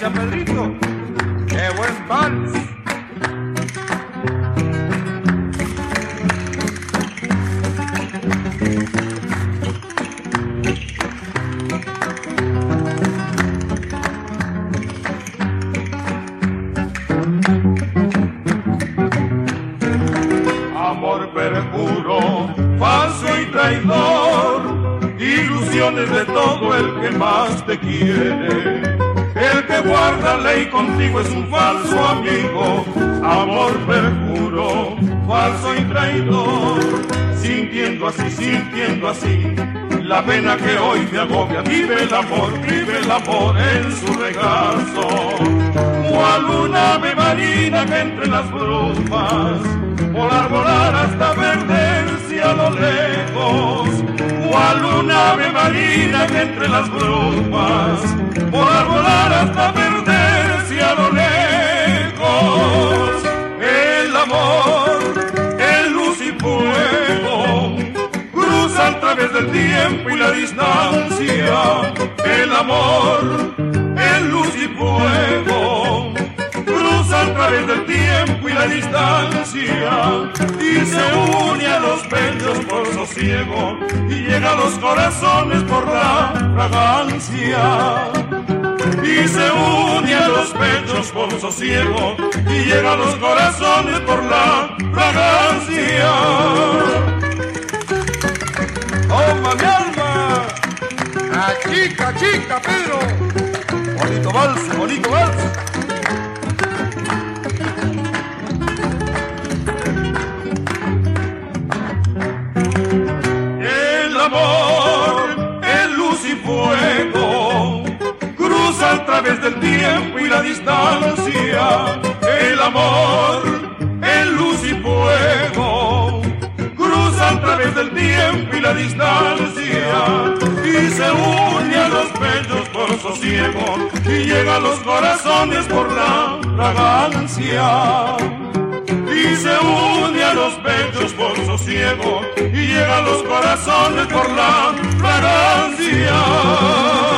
Vaya, Pedrito, qué buen vals. Amor perjuro, falso y traidor, ilusiones de todo el que más te quiere. El que guarda ley contigo es un falso amigo. Amor perjuro, falso y traidor, sintiendo así la pena que hoy me agobia. Vive el amor en su regazo. Cual una ave marina que entre las brumas, volar hasta perderse a lo lejos. Cual una ave marina que entre las brumas, volar hasta perderse a lo lejos. El amor, el luz y fuego, cruza a través del tiempo y la distancia. El amor, el luz y fuego, cruza a través del tiempo y la distancia, y se une a los pechos por sosiego, y llega a los corazones por la fragancia. Y se une a los pechos por sosiego, y llega a los corazones por la fragancia. ¡Toma mi alma! ¡Chica, chica, Pedro! Bonito vals, bonito vals. El amor, el luz y fuego, cruza a través del tiempo y la distancia. El amor, el luz y fuego, cruza a través del tiempo y la distancia, y se une a los pechos por sosiego, y llega a los corazones por la fragancia. Y se une a los pechos por sosiego, y llega a los corazones por la fragancia.